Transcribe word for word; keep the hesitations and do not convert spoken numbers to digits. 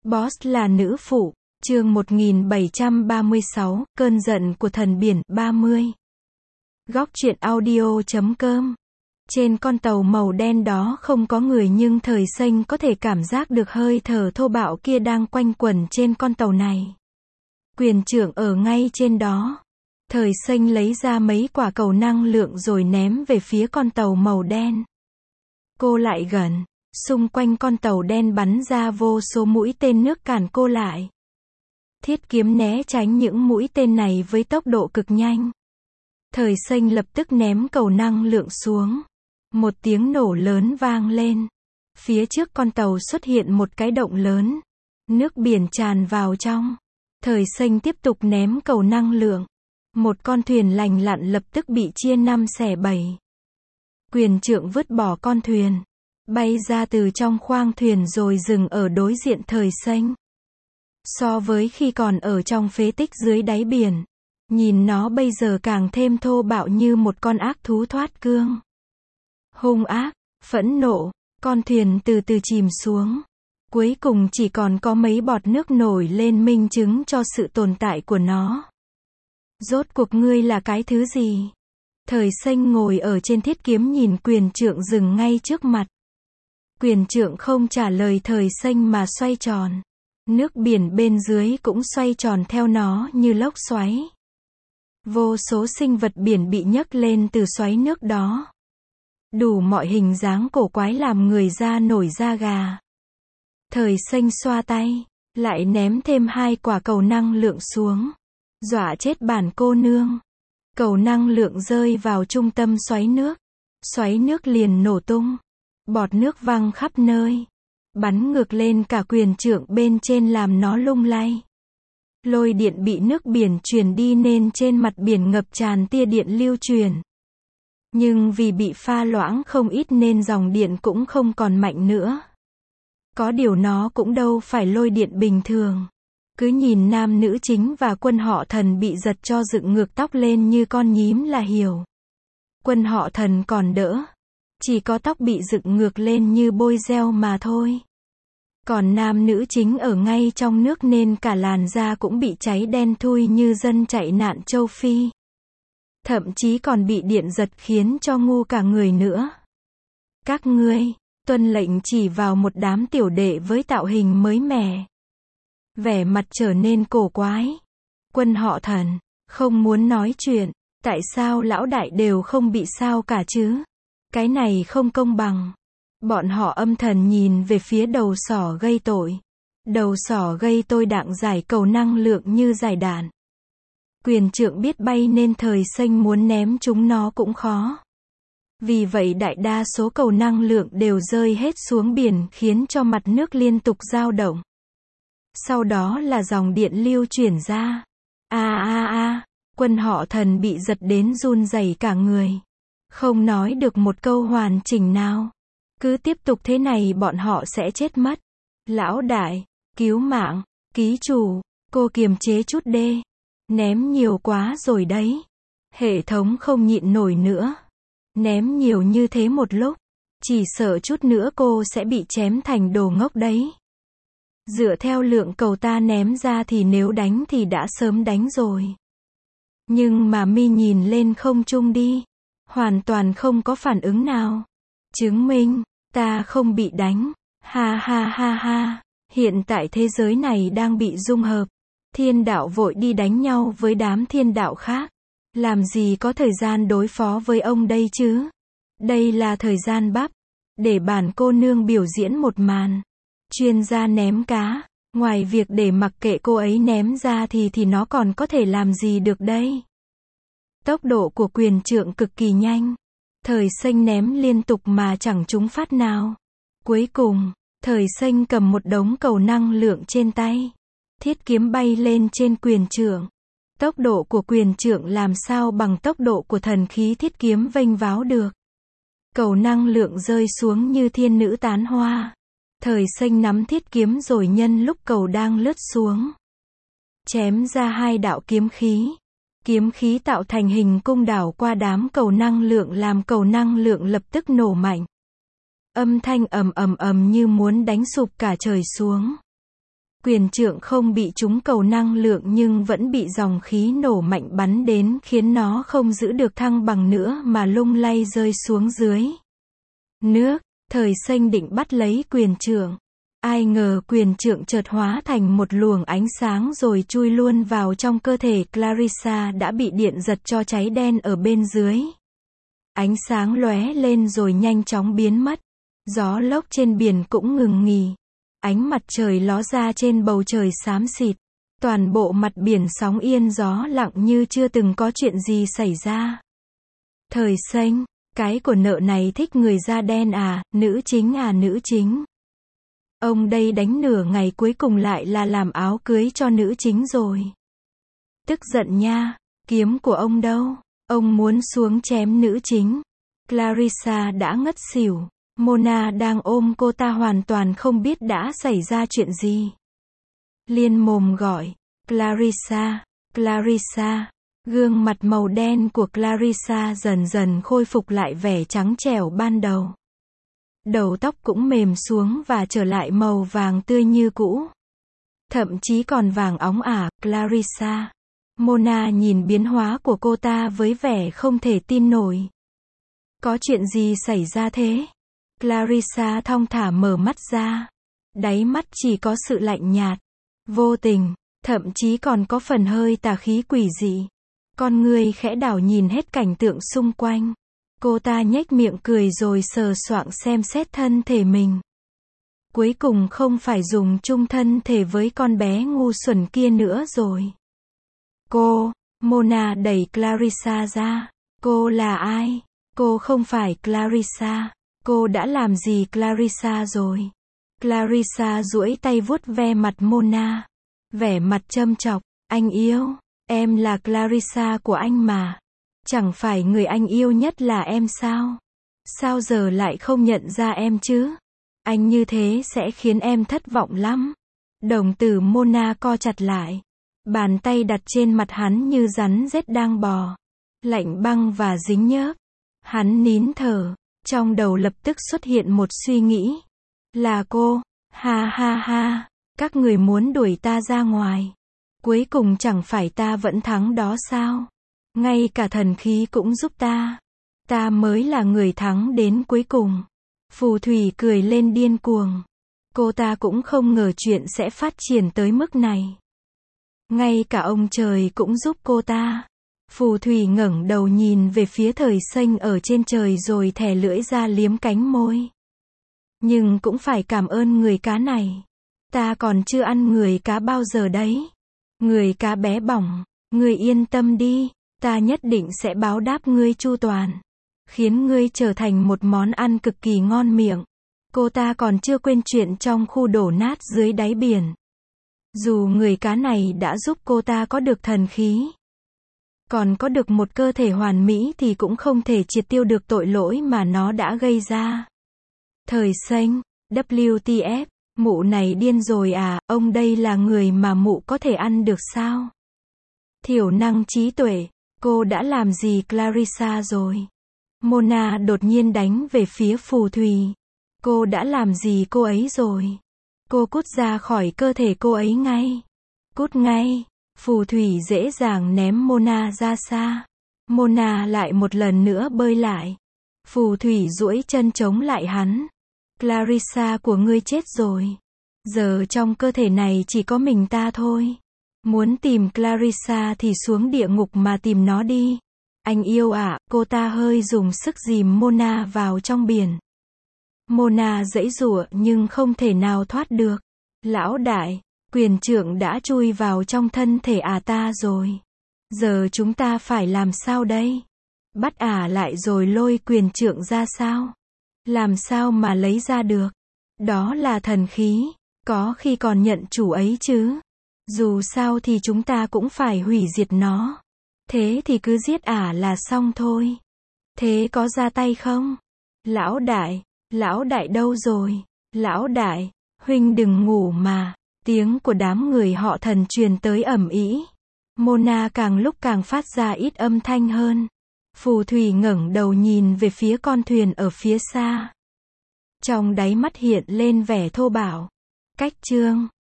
Boss là nữ phụ, chương một nghìn bảy trăm ba mươi sáu, cơn giận của thần biển, ba mươi. Góc truyện audio chấm com. Trên con tàu màu đen đó không có người nhưng Thời Xanh có thể cảm giác được hơi thở thô bạo kia đang quanh quẩn trên con tàu này. Quyền trưởng ở ngay trên đó. Thời Xanh lấy ra mấy quả cầu năng lượng rồi ném về phía con tàu màu đen. Cô lại gần. Xung quanh con tàu đen bắn ra vô số mũi tên nước cản cô lại. Thiết kiếm né tránh những mũi tên này với tốc độ cực nhanh. Thời Xanh lập tức ném cầu năng lượng xuống. Một tiếng nổ lớn vang lên. Phía trước con tàu xuất hiện một cái động lớn. Nước biển tràn vào trong. Thời Xanh tiếp tục ném cầu năng lượng. Một con thuyền lành lặn lập tức bị chia năm xẻ bảy. Quyền trượng vứt bỏ con thuyền. Bay ra từ trong khoang thuyền rồi dừng ở đối diện Thời Xanh. So với khi còn ở trong phế tích dưới đáy biển, nhìn nó bây giờ càng thêm thô bạo như một con ác thú thoát cương. Hung ác, phẫn nộ, con thuyền từ từ chìm xuống. Cuối cùng chỉ còn có mấy bọt nước nổi lên minh chứng cho sự tồn tại của nó. Rốt cuộc ngươi là cái thứ gì? Thời Xanh ngồi ở trên thiết kiếm nhìn quyền trượng dừng ngay trước mặt. Quyền trượng không trả lời Thời Xanh mà xoay tròn. Nước biển bên dưới cũng xoay tròn theo nó như lốc xoáy. Vô số sinh vật biển bị nhấc lên từ xoáy nước đó. Đủ mọi hình dáng cổ quái làm người da nổi da gà. Thời Xanh xoa tay, lại ném thêm hai quả cầu năng lượng xuống. Dọa chết bản cô nương. Cầu năng lượng rơi vào trung tâm xoáy nước. Xoáy nước liền nổ tung. Bọt nước văng khắp nơi. Bắn ngược lên cả quyền trượng bên trên làm nó lung lay. Lôi điện bị nước biển truyền đi nên trên mặt biển ngập tràn tia điện lưu truyền. Nhưng vì bị pha loãng không ít nên dòng điện cũng không còn mạnh nữa. Có điều nó cũng đâu phải lôi điện bình thường. Cứ nhìn nam nữ chính và quân họ Thần bị giật cho dựng ngược tóc lên như con nhím là hiểu. Quân họ Thần còn đỡ. Chỉ có tóc bị dựng ngược lên như bôi gel mà thôi. Còn nam nữ chính ở ngay trong nước nên cả làn da cũng bị cháy đen thui như dân chạy nạn châu Phi. Thậm chí còn bị điện giật khiến cho ngu cả người nữa. Các ngươi, tuân lệnh chỉ vào một đám tiểu đệ với tạo hình mới mẻ. Vẻ mặt trở nên cổ quái. Quân họ Thần, không muốn nói chuyện, tại sao lão đại đều không bị sao cả chứ? Cái này không công bằng. Bọn họ âm thầm nhìn về phía đầu sỏ gây tội. Đầu sỏ gây tôi đặng giải cầu năng lượng như giải đạn. Quyền trượng biết bay nên Thời Xanh muốn ném chúng nó cũng khó. Vì vậy đại đa số cầu năng lượng đều rơi hết xuống biển khiến cho mặt nước liên tục dao động. Sau đó là dòng điện lưu chuyển ra. A a a, quân họ Thần bị giật đến run rẩy cả người. Không nói được một câu hoàn chỉnh nào. Cứ tiếp tục thế này bọn họ sẽ chết mất. Lão đại, cứu mạng, ký chủ, cô kiềm chế chút đê. Ném nhiều quá rồi đấy. Hệ thống không nhịn nổi nữa. Ném nhiều như thế một lúc. Chỉ sợ chút nữa cô sẽ bị chém thành đồ ngốc đấy. Dựa theo lượng cầu ta ném ra thì nếu đánh thì đã sớm đánh rồi. Nhưng mà mi nhìn lên không trung đi. Hoàn toàn không có phản ứng nào. Chứng minh, ta không bị đánh. Ha ha ha ha. Hiện tại thế giới này đang bị dung hợp. Thiên đạo vội đi đánh nhau với đám thiên đạo khác. Làm gì có thời gian đối phó với ông đây chứ? Đây là thời gian bắp. Để bản cô nương biểu diễn một màn. Chuyên gia ném cá. Ngoài việc để mặc kệ cô ấy ném ra thì thì nó còn có thể làm gì được đây? Tốc độ của quyền trượng cực kỳ nhanh. Thời Xanh ném liên tục mà chẳng trúng phát nào. Cuối cùng, Thời Xanh cầm một đống cầu năng lượng trên tay. Thiết kiếm bay lên trên quyền trượng. Tốc độ của quyền trượng làm sao bằng tốc độ của thần khí thiết kiếm vênh váo được. Cầu năng lượng rơi xuống như thiên nữ tán hoa. Thời Xanh nắm thiết kiếm rồi nhân lúc cầu đang lướt xuống. Chém ra hai đạo kiếm khí. Kiếm khí tạo thành hình cung đảo qua đám cầu năng lượng làm cầu năng lượng lập tức nổ mạnh. Âm thanh ầm ầm ầm như muốn đánh sụp cả trời xuống. Quyền trượng không bị trúng cầu năng lượng nhưng vẫn bị dòng khí nổ mạnh bắn đến khiến nó không giữ được thăng bằng nữa mà lung lay rơi xuống dưới nước. Thời Xanh định bắt lấy quyền trượng. Ai ngờ quyền trượng chợt hóa thành một luồng ánh sáng rồi chui luôn vào trong cơ thể Clarissa đã bị điện giật cho cháy đen ở bên dưới. Ánh sáng lóe lên rồi nhanh chóng biến mất. Gió lốc trên biển cũng ngừng nghỉ. Ánh mặt trời ló ra trên bầu trời xám xịt. Toàn bộ mặt biển sóng yên gió lặng như chưa từng có chuyện gì xảy ra. Thời Xanh, cái của nợ này thích người da đen à, nữ chính à nữ chính. Ông đây đánh nửa ngày cuối cùng lại là làm áo cưới cho nữ chính rồi. Tức giận nha, kiếm của ông đâu? Ông muốn xuống chém nữ chính. Clarissa đã ngất xỉu. Mona đang ôm cô ta hoàn toàn không biết đã xảy ra chuyện gì. Liên mồm gọi, Clarissa, Clarissa. Gương mặt màu đen của Clarissa dần dần khôi phục lại vẻ trắng trẻo ban đầu. Đầu tóc cũng mềm xuống và trở lại màu vàng tươi như cũ. Thậm chí còn vàng óng ả, Clarissa. Mona nhìn biến hóa của cô ta với vẻ không thể tin nổi. Có chuyện gì xảy ra thế? Clarissa thong thả mở mắt ra. Đáy mắt chỉ có sự lạnh nhạt, vô tình, thậm chí còn có phần hơi tà khí quỷ dị. Con người khẽ đảo nhìn hết cảnh tượng xung quanh. Cô ta nhếch miệng cười rồi sờ soạng xem xét thân thể mình. Cuối cùng không phải dùng chung thân thể với con bé ngu xuẩn kia nữa rồi. Cô, Mona đẩy Clarissa ra. Cô là ai? Cô không phải Clarissa. Cô đã làm gì Clarissa rồi? Clarissa duỗi tay vuốt ve mặt Mona. Vẻ mặt châm chọc. Anh yêu, em là Clarissa của anh mà. Chẳng phải người anh yêu nhất là em sao? Sao giờ lại không nhận ra em chứ? Anh như thế sẽ khiến em thất vọng lắm. Đồng tử Mona co chặt lại. Bàn tay đặt trên mặt hắn như rắn rết đang bò. Lạnh băng và dính nhớp. Hắn nín thở. Trong đầu lập tức xuất hiện một suy nghĩ. Là cô. Ha ha ha. Các người muốn đuổi ta ra ngoài. Cuối cùng chẳng phải ta vẫn thắng đó sao? Ngay cả thần khí cũng giúp ta. Ta mới là người thắng đến cuối cùng. Phù thủy cười lên điên cuồng. Cô ta cũng không ngờ chuyện sẽ phát triển tới mức này. Ngay cả ông trời cũng giúp cô ta. Phù thủy ngẩng đầu nhìn về phía Thời Xanh ở trên trời rồi thè lưỡi ra liếm cánh môi. Nhưng cũng phải cảm ơn người cá này. Ta còn chưa ăn người cá bao giờ đấy. Người cá bé bỏng, ngươi yên tâm đi. Ta nhất định sẽ báo đáp ngươi chu toàn. Khiến ngươi trở thành một món ăn cực kỳ ngon miệng. Cô ta còn chưa quên chuyện trong khu đổ nát dưới đáy biển. Dù người cá này đã giúp cô ta có được thần khí, còn có được một cơ thể hoàn mỹ thì cũng không thể triệt tiêu được tội lỗi mà nó đã gây ra. Thời Xanh, W T F, mụ này điên rồi à, ông đây là người mà mụ có thể ăn được sao? Thiểu năng trí tuệ, cô đã làm gì Clarissa rồi? Mona đột nhiên đánh về phía phù thủy. Cô đã làm gì cô ấy rồi? Cô cút ra khỏi cơ thể cô ấy ngay. Cút ngay. Phù thủy dễ dàng ném Mona ra xa. Mona lại một lần nữa bơi lại. Phù thủy duỗi chân chống lại hắn. Clarissa của ngươi chết rồi. Giờ trong cơ thể này chỉ có mình ta thôi. Muốn tìm Clarissa thì xuống địa ngục mà tìm nó đi. Anh yêu ạ, à, cô ta hơi dùng sức dìm Mona vào trong biển. Mona giãy giụa nhưng không thể nào thoát được. Lão đại, quyền trượng đã chui vào trong thân thể ả à ta rồi. Giờ chúng ta phải làm sao đây? Bắt ả à lại rồi lôi quyền trượng ra sao? Làm sao mà lấy ra được? Đó là thần khí, có khi còn nhận chủ ấy chứ. Dù sao thì chúng ta cũng phải hủy diệt nó. Thế thì cứ giết ả à là xong thôi. Thế có ra tay không? Lão đại, lão đại đâu rồi? Lão đại, huynh đừng ngủ mà. Tiếng của đám người họ Thần truyền tới ầm ĩ. Mona càng lúc càng phát ra ít âm thanh hơn. Phù thủy ngẩng đầu nhìn về phía con thuyền ở phía xa. Trong đáy mắt hiện lên vẻ thô bạo. Cách chương